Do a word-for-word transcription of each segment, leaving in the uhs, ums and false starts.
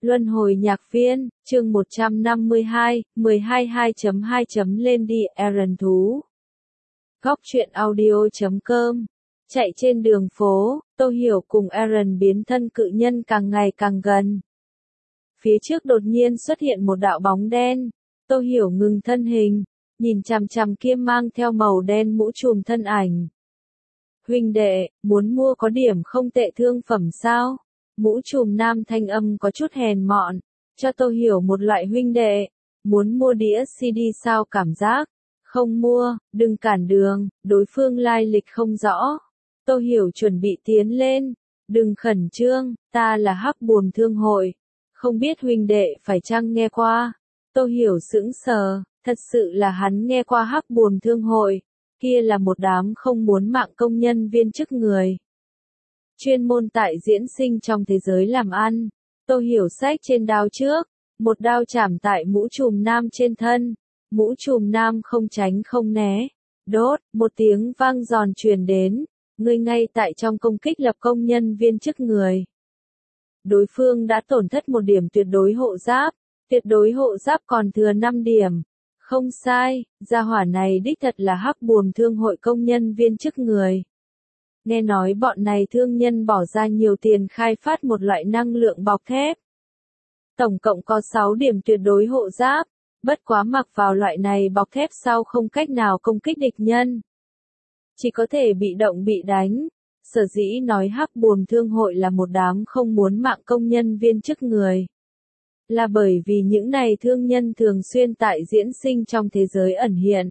Luân hồi nhạc viên, chương một trăm năm mươi hai, mười hai hai chấm hai chấm lên đi Aaron thú. Góc truyện audio chấm com. Chạy trên đường phố, Tô Hiểu cùng Aaron biến thân cự nhân càng ngày càng gần. Phía trước đột nhiên xuất hiện một đạo bóng đen. Tô Hiểu ngừng thân hình, nhìn chằm chằm kia mang theo màu đen mũ trùm thân ảnh. Huynh đệ, muốn mua có điểm không tệ thương phẩm sao? Mũ trùm nam thanh âm có chút hèn mọn, cho Tô Hiểu một loại huynh đệ, muốn mua đĩa xê đê sao cảm giác, không mua, đừng cản đường, đối phương lai lịch không rõ. Tô Hiểu chuẩn bị tiến lên, đừng khẩn trương, ta là Hắc Buồm Thương Hội, không biết huynh đệ phải chăng nghe qua. Tô Hiểu sững sờ, thật sự là hắn nghe qua Hắc Buồm Thương Hội, kia là một đám không muốn mạng công nhân viên chức người. Chuyên môn tại diễn sinh trong thế giới làm ăn. Tô Hiểu sách trên đao trước, một đao chảm tại mũ trùm nam trên thân, mũ trùm nam không tránh không né, đốt, một tiếng vang giòn truyền đến, người ngay tại trong công kích lập công nhân viên chức người. Đối phương đã tổn thất một điểm tuyệt đối hộ giáp, tuyệt đối hộ giáp còn thừa năm điểm. Không sai, gia hỏa này đích thật là Hắc Buồm Thương Hội công nhân viên chức người. Nghe nói bọn này thương nhân bỏ ra nhiều tiền khai phát một loại năng lượng bọc thép. Tổng cộng có sáu điểm tuyệt đối hộ giáp, bất quá mặc vào loại này bọc thép sau không cách nào công kích địch nhân. Chỉ có thể bị động bị đánh. Sở dĩ nói Hắc Buồm Thương Hội là một đám không muốn mạng công nhân viên chức người. Là bởi vì những này thương nhân thường xuyên tại diễn sinh trong thế giới ẩn hiện.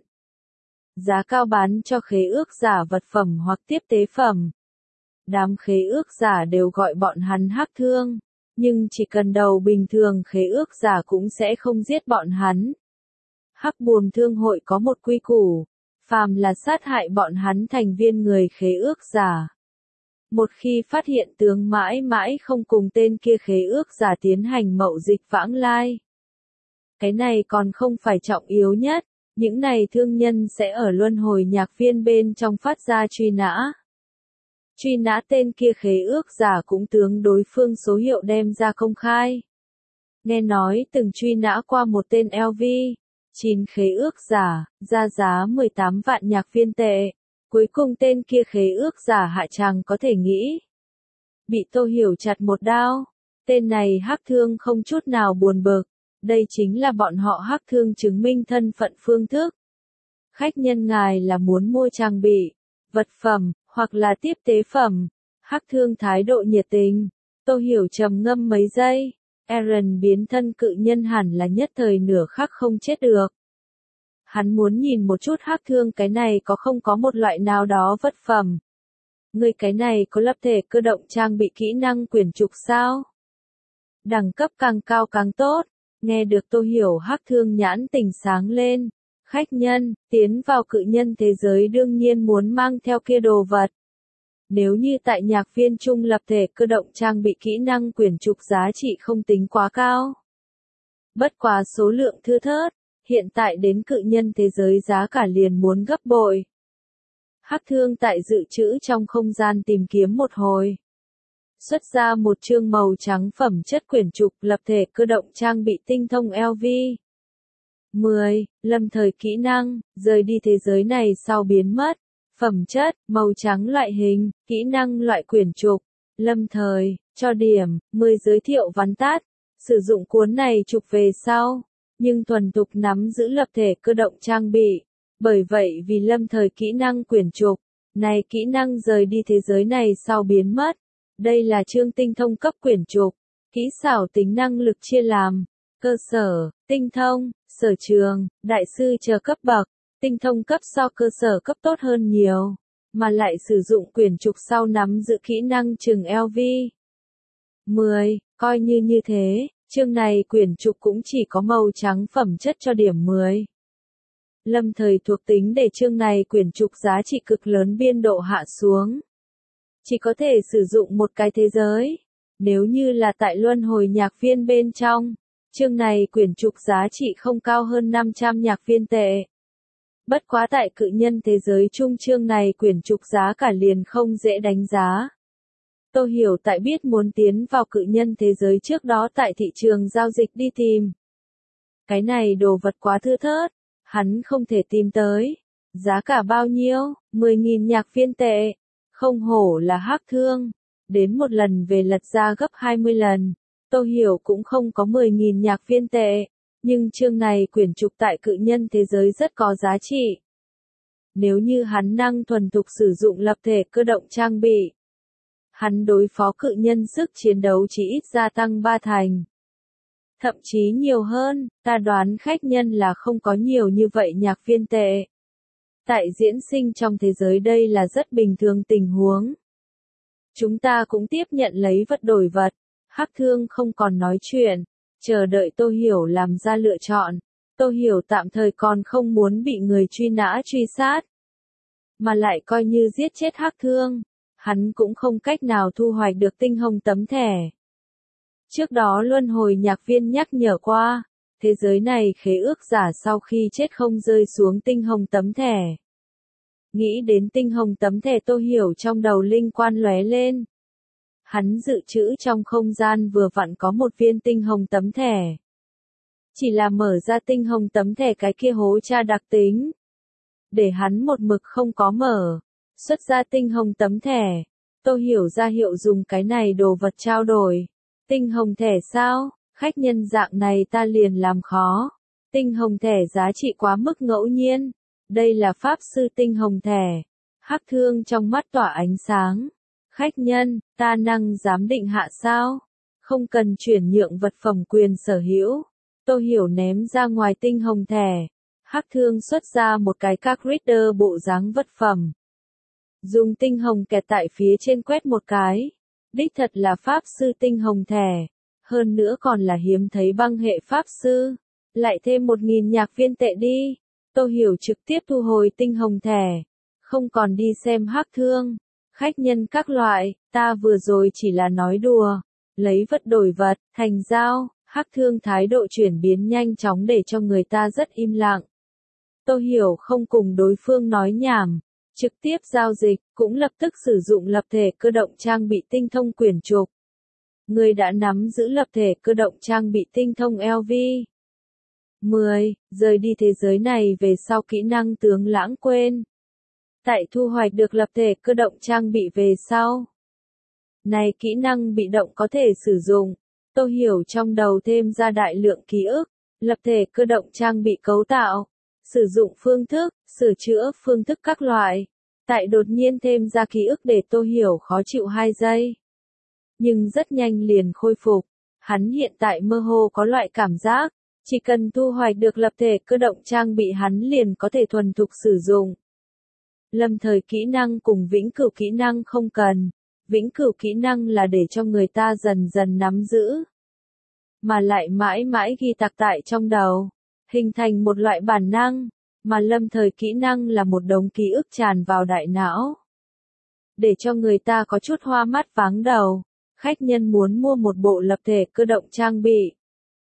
Giá cao bán cho khế ước giả vật phẩm hoặc tiếp tế phẩm. Đám khế ước giả đều gọi bọn hắn hắc thương, nhưng chỉ cần đầu bình thường khế ước giả cũng sẽ không giết bọn hắn. Hắc Buồm Thương Hội có một quy củ, phàm là sát hại bọn hắn thành viên người khế ước giả. Một khi phát hiện tướng mãi mãi không cùng tên kia khế ước giả tiến hành mậu dịch vãng lai. Cái này còn không phải trọng yếu nhất. Những này thương nhân sẽ ở luân hồi nhạc viên bên trong phát ra truy nã. Truy nã tên kia khế ước giả cũng tướng đối phương số hiệu đem ra công khai. Nghe nói từng truy nã qua một tên lờ vê, chín khế ước giả, ra giá mười tám vạn nhạc viên tệ. Cuối cùng tên kia khế ước giả hạ tràng có thể nghĩ. Bị Tô Hiểu chặt một đao. Tên này hắc thương không chút nào buồn bực. Đây chính là bọn họ hắc thương chứng minh thân phận phương thức. Khách nhân ngài là muốn mua trang bị, vật phẩm, hoặc là tiếp tế phẩm. Hắc thương thái độ nhiệt tình. Tô Hiểu trầm ngâm mấy giây. Aaron biến thân cự nhân hẳn là nhất thời nửa khắc không chết được. Hắn muốn nhìn một chút hắc thương cái này có không có một loại nào đó vật phẩm. Người cái này có lập thể cơ động trang bị kỹ năng quyển trục sao? Đẳng cấp càng cao càng tốt. Nghe được Tô Hiểu hắc thương nhãn tỉnh sáng lên. Khách nhân, tiến vào cự nhân thế giới đương nhiên muốn mang theo kia đồ vật. Nếu như tại nhạc viên trung lập thể cơ động trang bị kỹ năng quyển trục giá trị không tính quá cao. Bất quá số lượng thưa thớt, hiện tại đến cự nhân thế giới giá cả liền muốn gấp bội. Hắc thương tại dự trữ trong không gian tìm kiếm một hồi. Xuất ra một chương màu trắng phẩm chất quyển trục lập thể cơ động trang bị tinh thông lờ vê. mười. Lâm thời kỹ năng, rời đi thế giới này sau biến mất. Phẩm chất, màu trắng loại hình, kỹ năng loại quyển trục. Lâm thời, cho điểm, mười giới thiệu vắn tắt. Sử dụng cuốn này trục về sau, nhưng thuần thục nắm giữ lập thể cơ động trang bị. Bởi vậy vì lâm thời kỹ năng quyển trục, này kỹ năng rời đi thế giới này sau biến mất. Đây là chương tinh thông cấp quyển trục, kỹ xảo tính năng lực chia làm, cơ sở, tinh thông, sở trường, đại sư chờ cấp bậc, tinh thông cấp so cơ sở cấp tốt hơn nhiều, mà lại sử dụng quyển trục sau nắm giữ kỹ năng chừng lờ vê. mười, coi như như thế, chương này quyển trục cũng chỉ có màu trắng phẩm chất cho điểm mười. Lâm thời thuộc tính để chương này quyển trục giá trị cực lớn biên độ hạ xuống. Chỉ có thể sử dụng một cái thế giới. Nếu như là tại luân hồi nhạc viên bên trong, chương này quyển trục giá trị không cao hơn năm trăm nhạc viên tệ. Bất quá tại cự nhân thế giới chung chương này quyển trục giá cả liền không dễ đánh giá. Tô Hiểu tại biết muốn tiến vào cự nhân thế giới trước đó tại thị trường giao dịch đi tìm. Cái này đồ vật quá thưa thớt, hắn không thể tìm tới. Giá cả bao nhiêu? mười nghìn nhạc viên tệ. Không hổ là hắc thương. Đến một lần về lật ra gấp hai mươi lần. Tô Hiểu cũng không có mười nghìn nhạc viên tệ. Nhưng chương này quyển trục tại cự nhân thế giới rất có giá trị. Nếu như hắn năng thuần thục sử dụng lập thể cơ động trang bị, hắn đối phó cự nhân sức chiến đấu chỉ ít gia tăng ba thành. Thậm chí nhiều hơn, ta đoán khách nhân là không có nhiều như vậy nhạc viên tệ. Tại diễn sinh trong thế giới đây là rất bình thường tình huống. Chúng ta cũng tiếp nhận lấy vật đổi vật. Hắc thương không còn nói chuyện, chờ đợi Tô Hiểu làm ra lựa chọn. Tô Hiểu tạm thời còn không muốn bị người truy nã truy sát. Mà lại coi như giết chết hắc thương, hắn cũng không cách nào thu hoạch được tinh hồng tấm thẻ. Trước đó luân hồi nhạc viên nhắc nhở qua, thế giới này khế ước giả sau khi chết không rơi xuống tinh hồng tấm thẻ. Nghĩ đến tinh hồng tấm thẻ Tô Hiểu trong đầu linh quan lóe lên. Hắn dự trữ trong không gian vừa vặn có một viên tinh hồng tấm thẻ. Chỉ là mở ra tinh hồng tấm thẻ cái kia hố tra đặc tính. Để hắn một mực không có mở. Xuất ra tinh hồng tấm thẻ. Tô Hiểu ra hiệu dùng cái này đồ vật trao đổi. Tinh hồng thẻ sao? Khách nhân dạng này ta liền làm khó. Tinh hồng thẻ giá trị quá mức ngẫu nhiên. Đây là pháp sư tinh hồng thẻ. Hắc thương trong mắt tỏa ánh sáng. Khách nhân, ta năng giám định hạ sao? Không cần chuyển nhượng vật phẩm quyền sở hữu. Tô Hiểu ném ra ngoài tinh hồng thẻ. Hắc thương xuất ra một cái các reader bộ dáng vật phẩm. Dùng tinh hồng kẹt tại phía trên quét một cái. Đích thật là pháp sư tinh hồng thẻ. Hơn nữa còn là hiếm thấy băng hệ pháp sư. Lại thêm một nghìn nhạc viên tệ đi. Tô Hiểu trực tiếp thu hồi tinh hồng thẻ. Không còn đi xem hắc thương. Khách nhân các loại, ta vừa rồi chỉ là nói đùa. Lấy vật đổi vật, thành giao. Hắc thương thái độ chuyển biến nhanh chóng để cho người ta rất im lặng. Tô Hiểu không cùng đối phương nói nhảm. Trực tiếp giao dịch, cũng lập tức sử dụng lập thể cơ động trang bị tinh thông quyển trục. Người đã nắm giữ lập thể cơ động trang bị tinh thông lờ vê. mười. Rời đi thế giới này về sau kỹ năng tướng lãng quên. Tại thu hoạch được lập thể cơ động trang bị về sau. Này kỹ năng bị động có thể sử dụng. Tô Hiểu trong đầu thêm ra đại lượng ký ức. Lập thể cơ động trang bị cấu tạo. Sử dụng phương thức, sửa chữa phương thức các loại. Tại đột nhiên thêm ra ký ức để Tô Hiểu khó chịu hai giây. Nhưng rất nhanh liền khôi phục. Hắn hiện tại mơ hồ có loại cảm giác. Chỉ cần thu hoạch được lập thể cơ động trang bị hắn liền có thể thuần thục sử dụng. Lâm thời kỹ năng cùng vĩnh cửu kỹ năng không cần. Vĩnh cửu kỹ năng là để cho người ta dần dần nắm giữ. Mà lại mãi mãi ghi tạc tại trong đầu. Hình thành một loại bản năng. Mà lâm thời kỹ năng là một đống ký ức tràn vào đại não. Để cho người ta có chút hoa mắt váng đầu. Khách nhân muốn mua một bộ lập thể cơ động trang bị.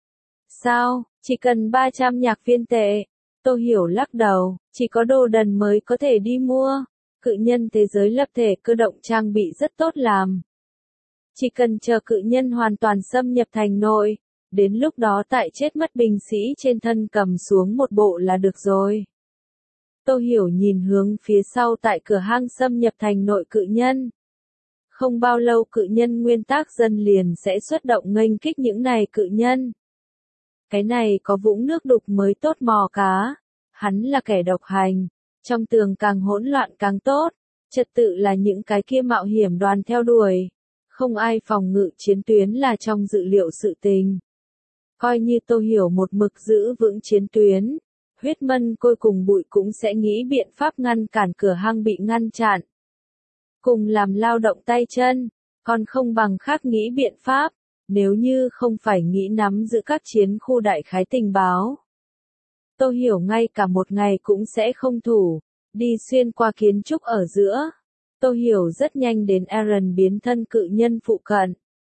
Sao, chỉ cần ba trăm nhạc viên tệ. Tô Hiểu lắc đầu, chỉ có đồ đần mới có thể đi mua. Cự nhân thế giới lập thể cơ động trang bị rất tốt làm. Chỉ cần chờ cự nhân hoàn toàn xâm nhập thành nội. Đến lúc đó tại chết mất binh sĩ trên thân cầm xuống một bộ là được rồi. Tô Hiểu nhìn hướng phía sau tại cửa hang xâm nhập thành nội cự nhân. Không bao lâu cự nhân nguyên tác dân liền sẽ xuất động nghênh kích những này cự nhân. Cái này có vũng nước đục mới tốt mò cá. Hắn là kẻ độc hành. Trong tường càng hỗn loạn càng tốt. Trật tự là những cái kia mạo hiểm đoàn theo đuổi. Không ai phòng ngự chiến tuyến là trong dự liệu sự tình. Coi như Tô Hiểu một mực giữ vững chiến tuyến. Huyết mân côi cùng bụi cũng sẽ nghĩ biện pháp ngăn cản cửa hang bị ngăn chặn. Cùng làm lao động tay chân. Còn không bằng khác nghĩ biện pháp. Nếu như không phải nghĩ nắm giữ các chiến khu đại khái tình báo. Tô Hiểu ngay cả một ngày cũng sẽ không thủ. Đi xuyên qua kiến trúc ở giữa. Tô Hiểu rất nhanh đến Eren biến thân cự nhân phụ cận.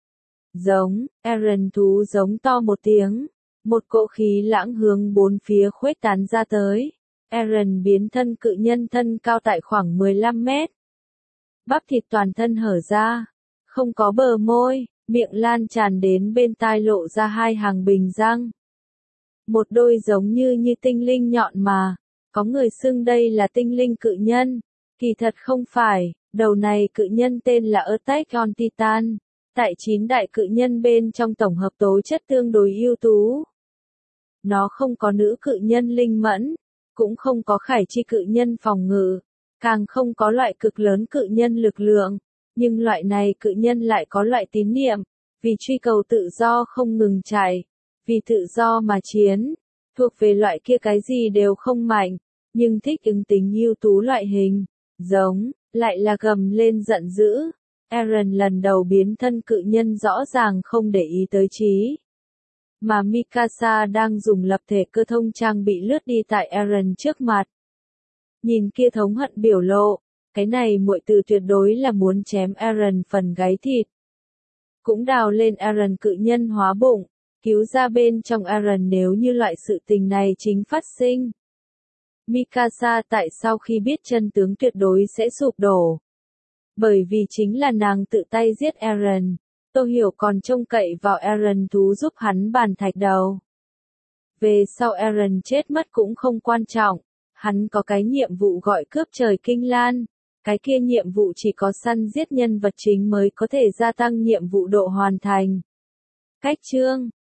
Giống, Eren thú giống to một tiếng. Một cỗ khí lãng hướng bốn phía khuếch tán ra tới. Eren biến thân cự nhân thân cao tại khoảng mười lăm mét. Bắp thịt toàn thân hở ra. Không có bờ môi, miệng lan tràn đến bên tai lộ ra hai hàng bình răng. Một đôi giống như như tinh linh nhọn mà. Có người xưng đây là tinh linh cự nhân. Kỳ thật không phải, đầu này cự nhân tên là Attack on Titan. Tại chín đại cự nhân bên trong tổng hợp tố chất tương đối ưu tú. Nó không có nữ cự nhân linh mẫn, cũng không có khải chi cự nhân phòng ngự, càng không có loại cực lớn cự nhân lực lượng, nhưng loại này cự nhân lại có loại tín niệm, vì truy cầu tự do không ngừng chạy, vì tự do mà chiến, thuộc về loại kia cái gì đều không mạnh, nhưng thích ứng tính ưu tú loại hình, giống, lại là gầm lên giận dữ. Eren lần đầu biến thân cự nhân rõ ràng không để ý tới trí. Mà Mikasa đang dùng lập thể cơ thông trang bị lướt đi tại Eren trước mặt. Nhìn kia thống hận biểu lộ, cái này muội từ tuyệt đối là muốn chém Eren phần gáy thịt. Cũng đào lên Eren cự nhân hóa bụng, cứu ra bên trong Eren nếu như loại sự tình này chính phát sinh. Mikasa tại sau khi biết chân tướng tuyệt đối sẽ sụp đổ. Bởi vì chính là nàng tự tay giết Eren, Tô Hiểu còn trông cậy vào Eren thú giúp hắn bàn thạch đầu. Về sau Eren chết mất cũng không quan trọng, hắn có cái nhiệm vụ gọi cướp trời kinh lan, cái kia nhiệm vụ chỉ có săn giết nhân vật chính mới có thể gia tăng nhiệm vụ độ hoàn thành. Cách chương